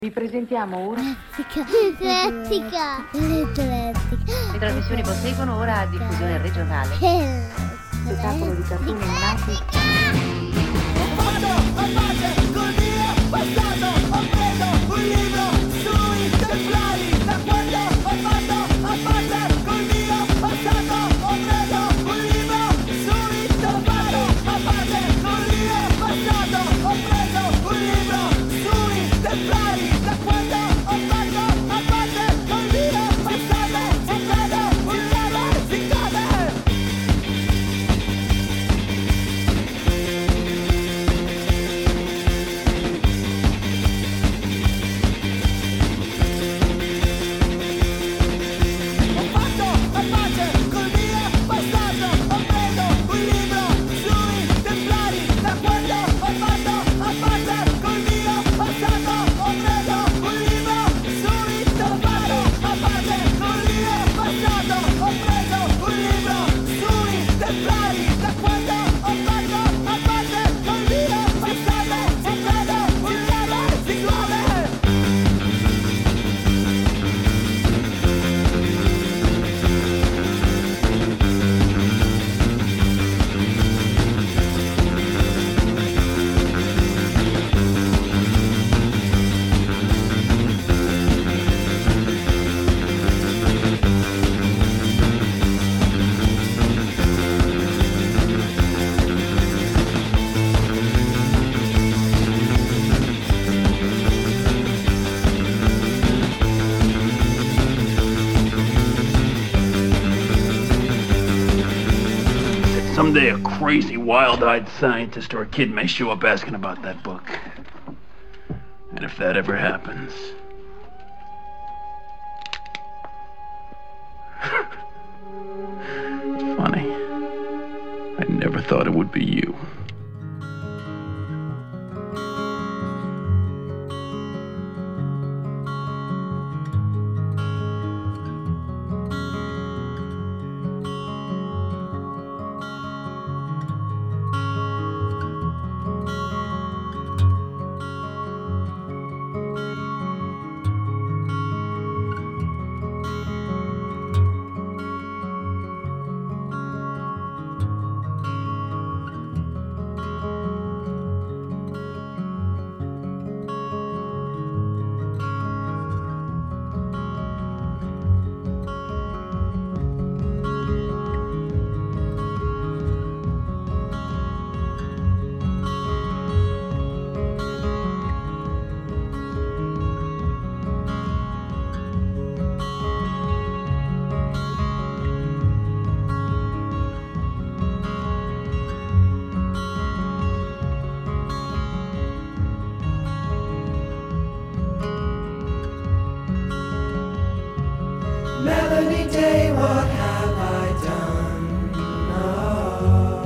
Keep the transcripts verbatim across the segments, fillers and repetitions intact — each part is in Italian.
Vi presentiamo ora Atletica. Le trasmissioni posseggono ora diffusione regionale. Spettacolo di cartoni animati. Ho fatto a pace col mio passato, ho preso un libro sui templari. Da quando ho fatto a pace col mio passato, ho preso un libro sui templari. A pace col mio passato, ho preso un libro sui templari. Da quando ho fatto a pace col mio passato, ho preso un libro sui templari. Ho fatto a pace col mio passato, ho preso un libro sui templari. Da quando ho fatto a pace col mio passato, ho preso un libro sui templari. A pace col mio passato, ho preso un libro sui templari. Da quando ho fatto a pace col mio passato, ho preso un libro sui templari. Someday a crazy, wild-eyed scientist or a kid may show up asking about that book. And if that ever happens... Funny. I never thought it would be you. Melody Day, what have I done? Oh.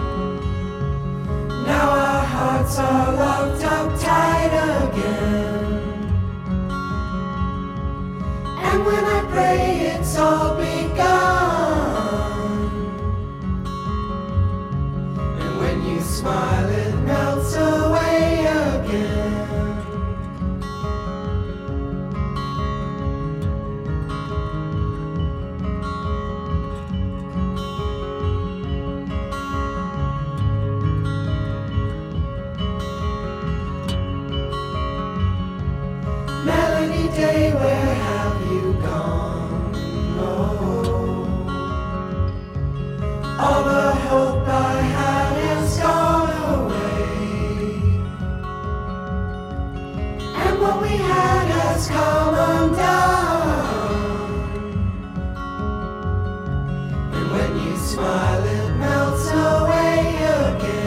Now our hearts are locked up tight again. And when I pray, it's all begun. And when you smile, it melts away again. Melody Day, where have you gone? Oh, all the hope I had has gone away, and what we had has come undone. And when you smile, it melts away again.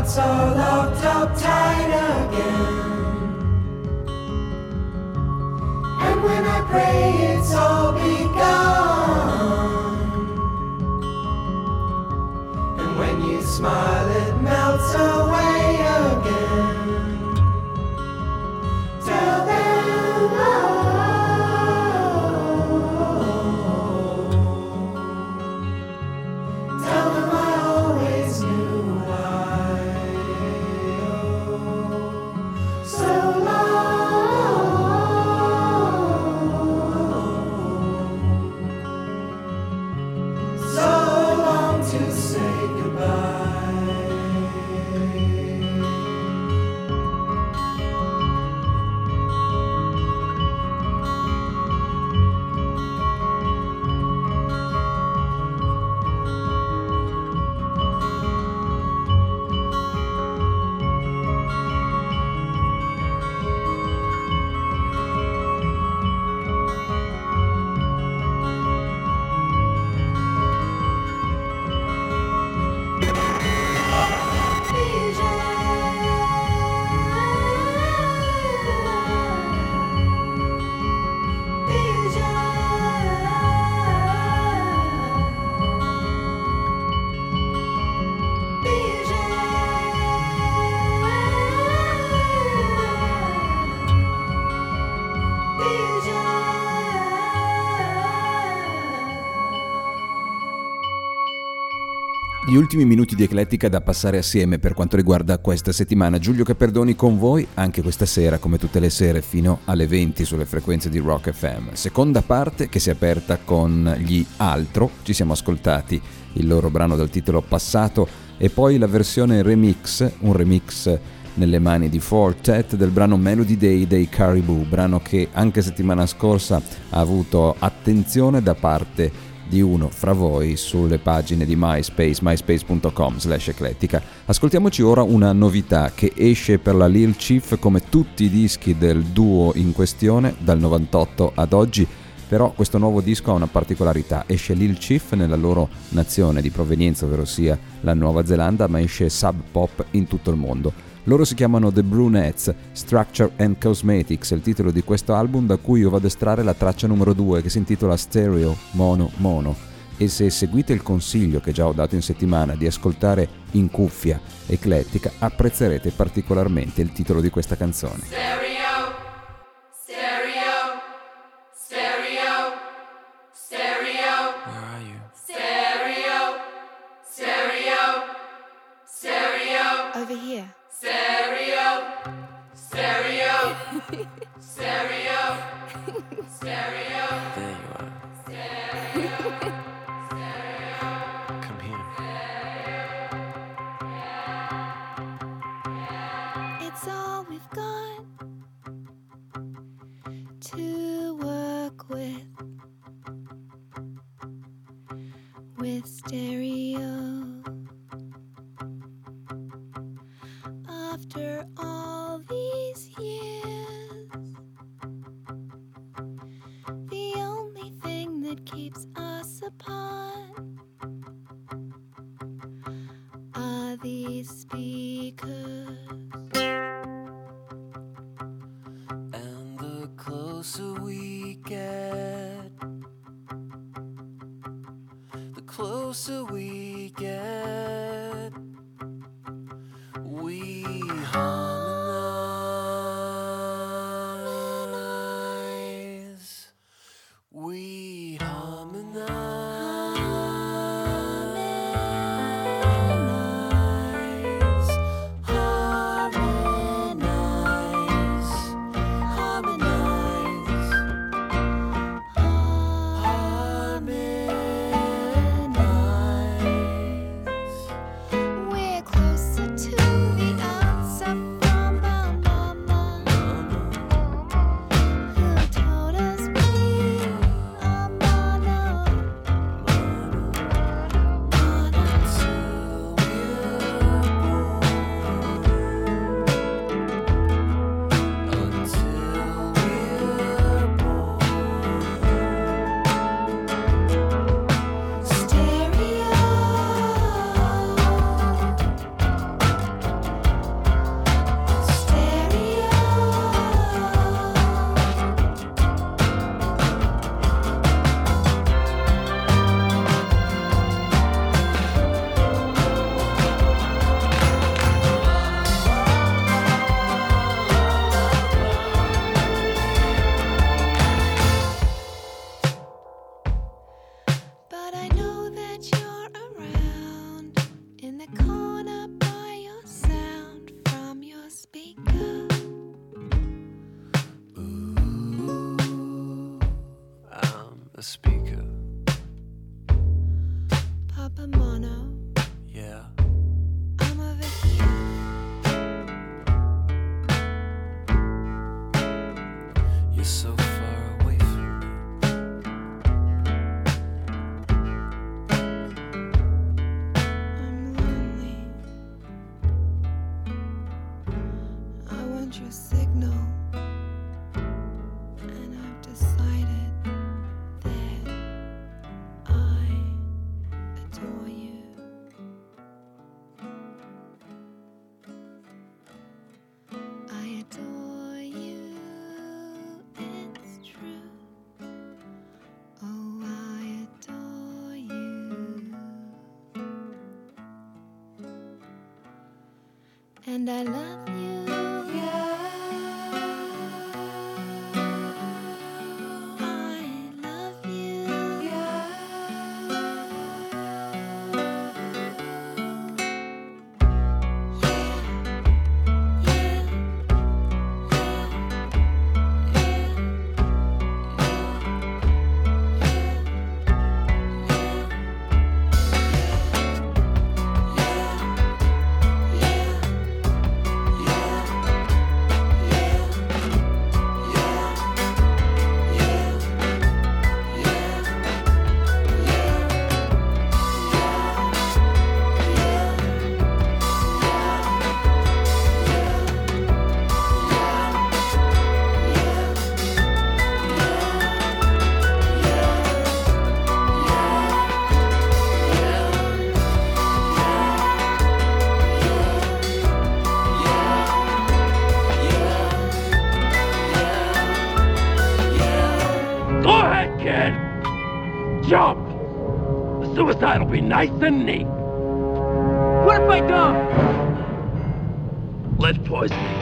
hearts are locked up tight again. And when I pray it's all begun. And when you smile it melts away again. Tell them oh. Tell them I always knew why. So long, so long to say goodbye. Gli ultimi minuti di Eclettica da passare assieme per quanto riguarda questa settimana. Giulio Caperdoni con voi anche questa sera, come tutte le sere, fino alle venti sulle frequenze di Rock F M. Seconda parte che si è aperta con gli Altro. Ci siamo ascoltati il loro brano dal titolo Passato e poi la versione remix, un remix nelle mani di Four Tet del brano Melody Day dei Caribou, brano che anche settimana scorsa ha avuto attenzione da parte di uno fra voi sulle pagine di MySpace, myspace punto com slash eclettica. Ascoltiamoci ora una novità che esce per la Lil Chief come tutti i dischi del duo in questione dal novantotto ad oggi, però questo nuovo disco ha una particolarità: esce Lil Chief nella loro nazione di provenienza, ovvero sia la Nuova Zelanda, ma esce Sub Pop in tutto il mondo. Loro si chiamano The Brunettes, Structure and Cosmetics, è il titolo di questo album da cui io vado a estrarre la traccia numero due che si intitola Stereo Mono Mono. E se seguite il consiglio che già ho dato in settimana di ascoltare in cuffia Eclettica, apprezzerete particolarmente il titolo di questa canzone. Stereo, stereo, stereo, stereo. Where are you? Stereo, stereo, stereo. Over here. Stereo, stereo, stereo, stereo. There you are. Come here. It's all we've got to work with, with stereo. After all these years, the only thing that keeps us apart are these speakers. And the closer we get, the closer we get, we harmonize. We harmonize. Harmonize. Harmonize. Harmonize. We're closer to the answer. And I love you. Yeah. I love you. Yeah. Go ahead, kid. Jump. The suicide will be nice and neat. What if I don't? Lead poisoning.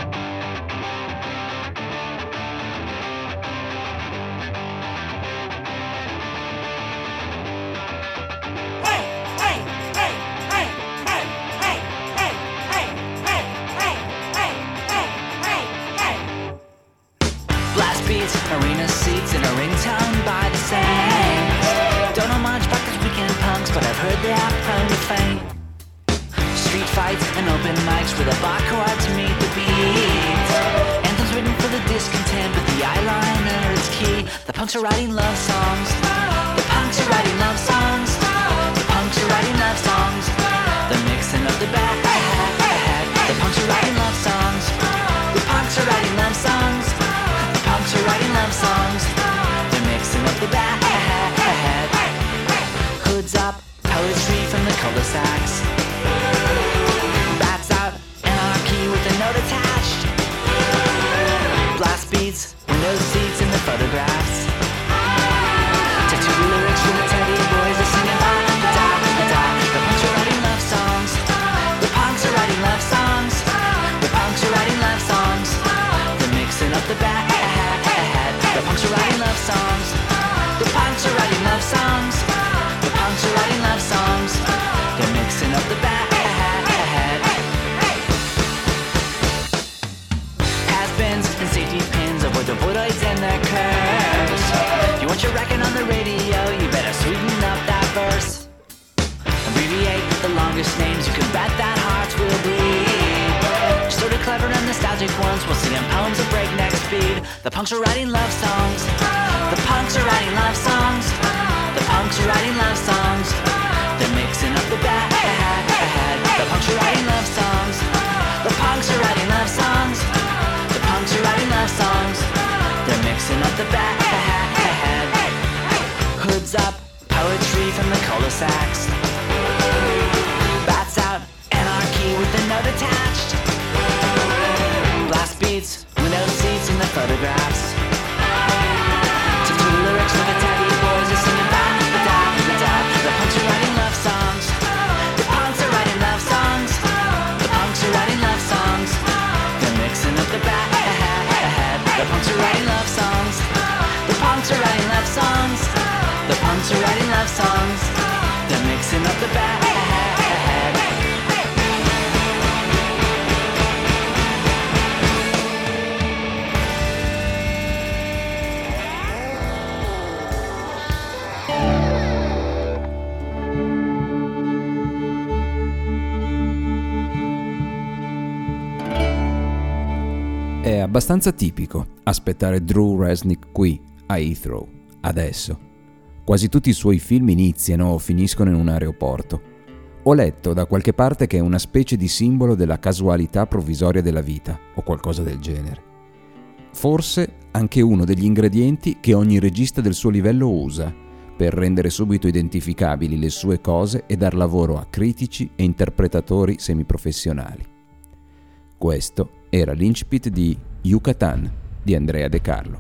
Blast beats, arena seats, and a ringtone by the Saints. Don't know much about these weekend punks, but I've heard they have prone to faint. Street fights and open mics where the bar chords meet the beats. Anthems written for the discontent, but the eyeliner is key. The punks are writing love songs. The punks are writing love songs. The punks are writing love songs. The mixing of the back ahead. The punks are writing love songs. The punks are writing love songs. The punks are writing love songs. They're mixing up the back ahead. Hoods up, poetry from the cul-de-sacs. Bats out, anarchy with a note attached. Blast beats, window seats in the photographs. Tattoo lyrics from the teddy boys are singing ba da da. The punks are writing love songs. The punks are writing love songs. The punks are writing love songs. They're mixing up the back ahead. The punks are writing love songs. The punks are writing love songs. The punks are writing love songs. They're mixing up the back ahead. Has-beens and safety pins avoid the voidoids and their curves. You want your record on the radio, you better sweeten up that verse. Abbreviate the longest names, you can bet that hearts will bleed. Sort of clever and nostalgic ones will sing poems at breakneck speed. The punks are writing love songs. The punks are writing love songs. The punks are writing love songs. They're mixing up the back ahead. The punks are writing love songs. The punks are writing love songs. The punks are writing love songs. They're mixing up the back ahead. Hoods up, poetry from the cul-de-sacs. Bats out, anarchy with a note attached. Blast beats, window seats in the photographs. Tattoo lyrics for the teddy boys are singing ba da da. The punks are writing love songs. The punks are writing love songs. The punks are writing love songs. They're mixing up the back ahead. The punks are writing love songs. The punks are writing love songs. The punks are writing love songs. They're mixing up the back ahead. È abbastanza tipico aspettare Drew Resnick qui, a Heathrow, adesso. Quasi tutti i suoi film iniziano o finiscono in un aeroporto. Ho letto da qualche parte che è una specie di simbolo della casualità provvisoria della vita, o qualcosa del genere. Forse anche uno degli ingredienti che ogni regista del suo livello usa, per rendere subito identificabili le sue cose e dar lavoro a critici e interpretatori semiprofessionali. Questo era l'incipit di Yucatan di Andrea De Carlo.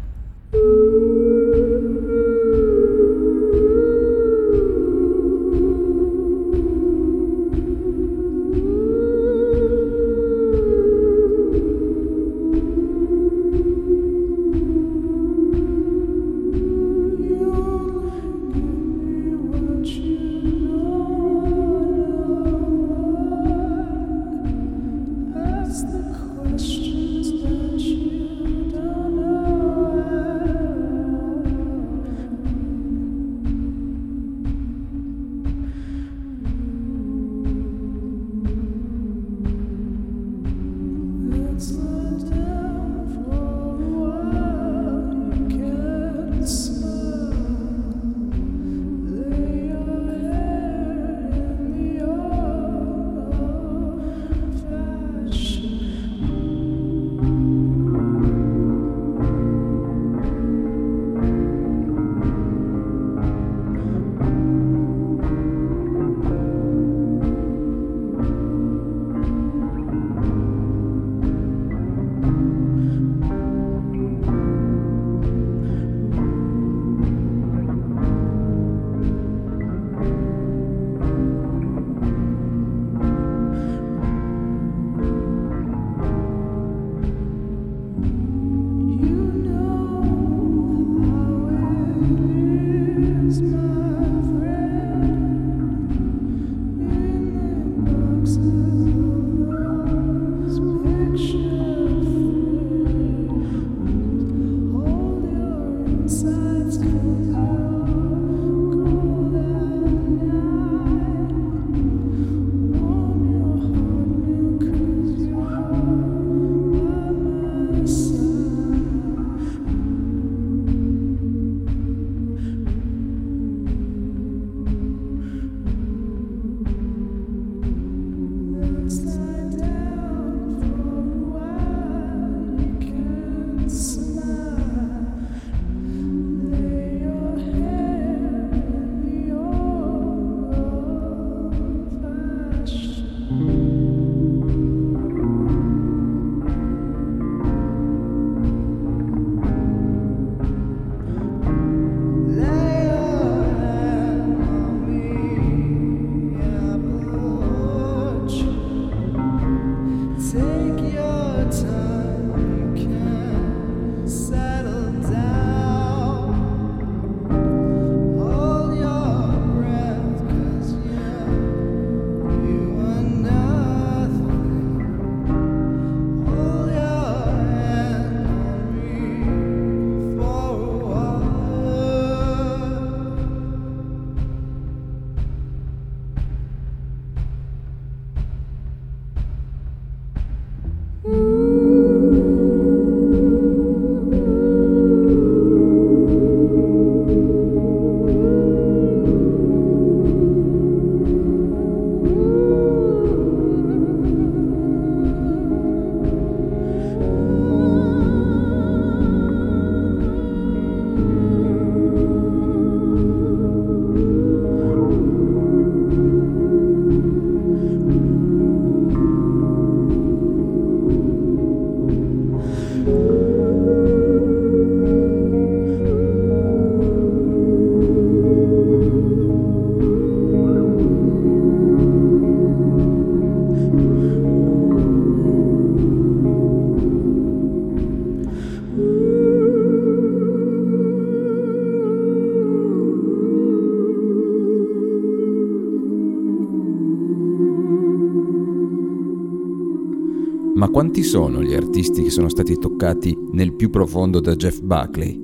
Ma quanti sono gli artisti che sono stati toccati nel più profondo da Jeff Buckley?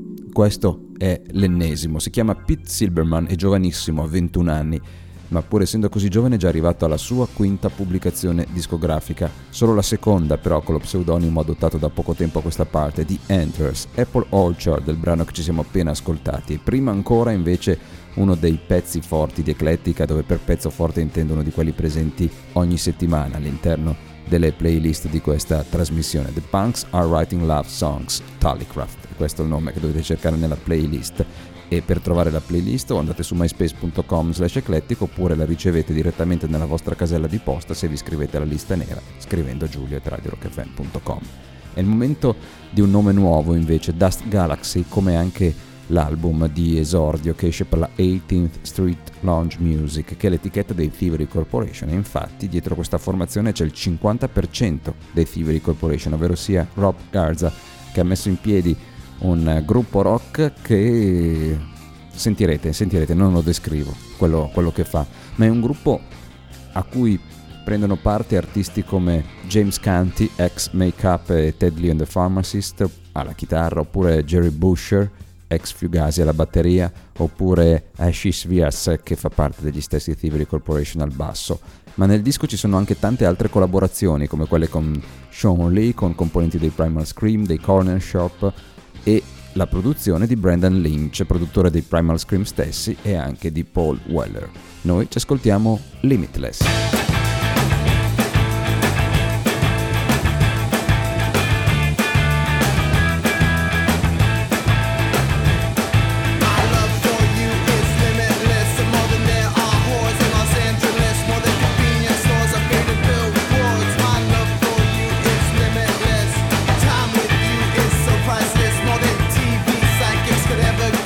Questo è l'ennesimo, si chiama Pete Silberman, è giovanissimo, ha ventuno anni, ma pur essendo così giovane è già arrivato alla sua quinta pubblicazione discografica, solo la seconda però con lo pseudonimo adottato da poco tempo a questa parte, The Enters, Apple Orchard, del brano che ci siamo appena ascoltati, prima ancora invece uno dei pezzi forti di Eclettica, dove per pezzo forte intendono di quelli presenti ogni settimana all'interno delle playlist di questa trasmissione. The Punks Are Writing Love Songs, Tallycraft, questo è il nome che dovete cercare nella playlist, e per trovare la playlist o andate su myspace punto com slash eclettico oppure la ricevete direttamente nella vostra casella di posta se vi iscrivete alla lista nera scrivendo giulio at radio rock f m punto com. È il momento di un nome nuovo invece, Dust Galaxy, come anche l'album di esordio che esce per la eighteenth Street Lounge Music, che è l'etichetta dei Thievery Corporation, e infatti dietro questa formazione c'è il cinquanta per cento dei Thievery Corporation, ovvero sia Rob Garza, che ha messo in piedi un gruppo rock che sentirete, sentirete, non lo descrivo quello, quello che fa, ma è un gruppo a cui prendono parte artisti come James Canty, ex Make Up e Ted Lee and the Pharmacist alla chitarra, oppure Jerry Busher, ex Fugazi alla batteria, oppure Ashish Vyas, che fa parte degli stessi Thievery Corporation al basso. Ma nel disco ci sono anche tante altre collaborazioni, come quelle con Sean Lee, con componenti dei Primal Scream, dei Corner Shop, e la produzione di Brendan Lynch, produttore dei Primal Scream stessi, e anche di Paul Weller. Noi ci ascoltiamo Limitless.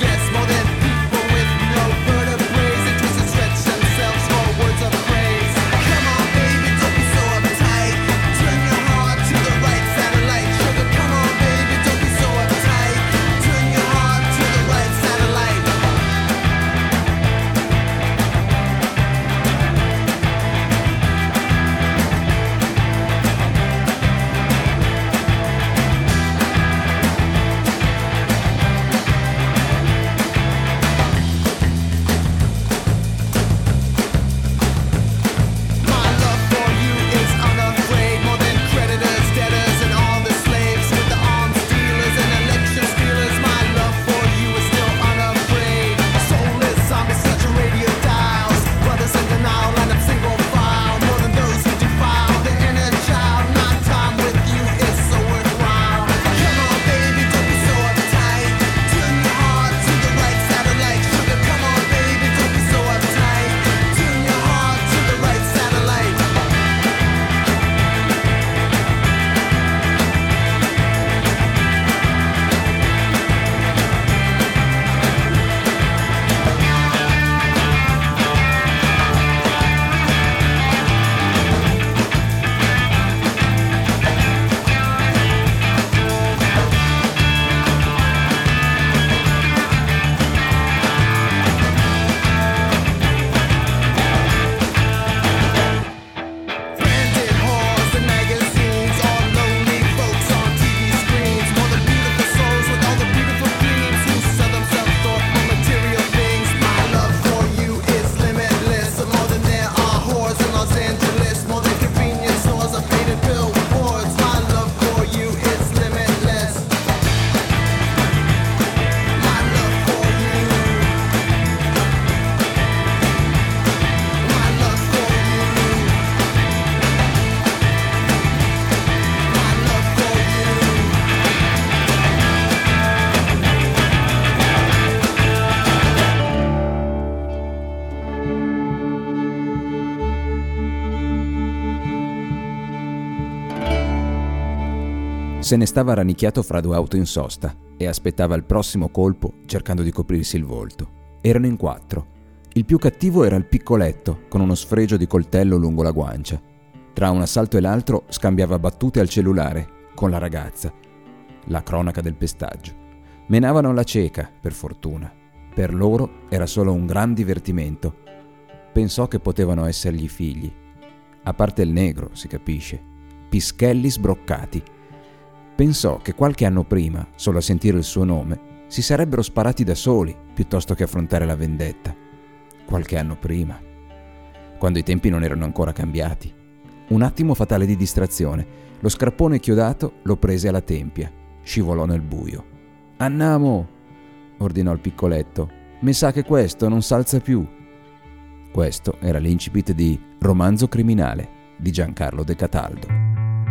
Stretch themselves for words of praise. Se ne stava rannicchiato fra due auto in sosta e aspettava il prossimo colpo cercando di coprirsi il volto. Erano in quattro. Il più cattivo era il piccoletto, con uno sfregio di coltello lungo la guancia. Tra un assalto e l'altro scambiava battute al cellulare con la ragazza. La cronaca del pestaggio. Menavano la cieca, per fortuna. Per loro era solo un gran divertimento. Pensò che potevano essergli figli. A parte il negro, si capisce. Pischelli sbroccati. Pensò che qualche anno prima, solo a sentire il suo nome, si sarebbero sparati da soli piuttosto che affrontare la vendetta. Qualche anno prima, quando i tempi non erano ancora cambiati. Un attimo fatale di distrazione. Lo scrappone chiodato lo prese alla tempia. Scivolò nel buio. «Annamo!» ordinò il piccoletto. «Me sa che questo non s'alza più». Questo era l'incipit di Romanzo criminale di Giancarlo De Cataldo.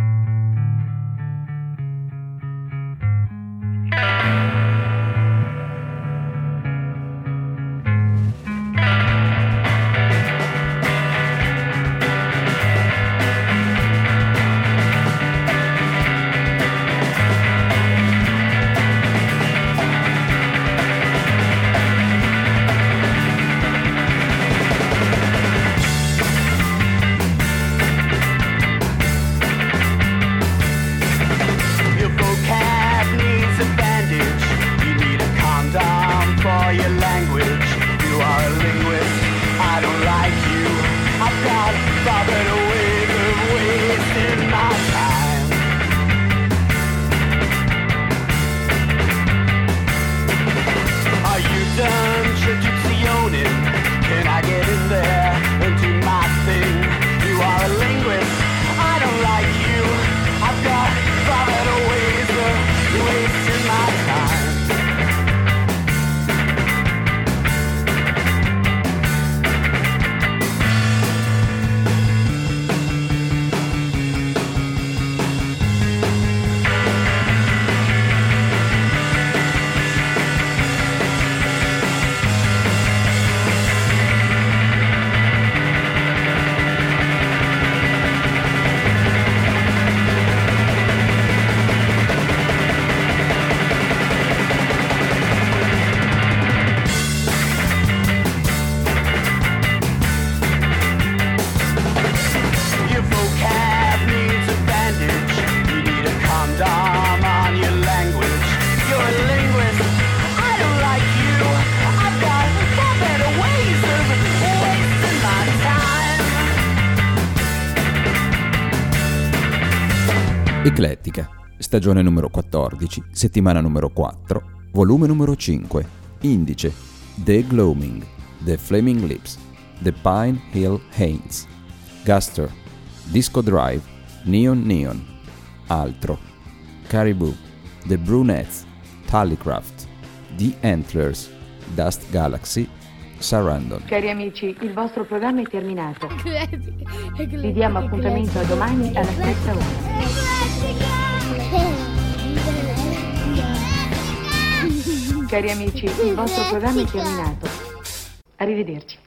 Eclettica, stagione numero quattordici, settimana numero quattro, volume numero cinque, indice, The Gloaming, The Flaming Lips, The Pine Hill Haints, Guster, Disco Drive, Neon Neon, Altro, Caribou, The Brunettes, Tallycraft, The Antlers, Dust Galaxy, Sarandon. Cari amici, il vostro programma è terminato. Vi diamo appuntamento a domani alla stessa ora. Cari amici, il vostro programma è terminato. Arrivederci.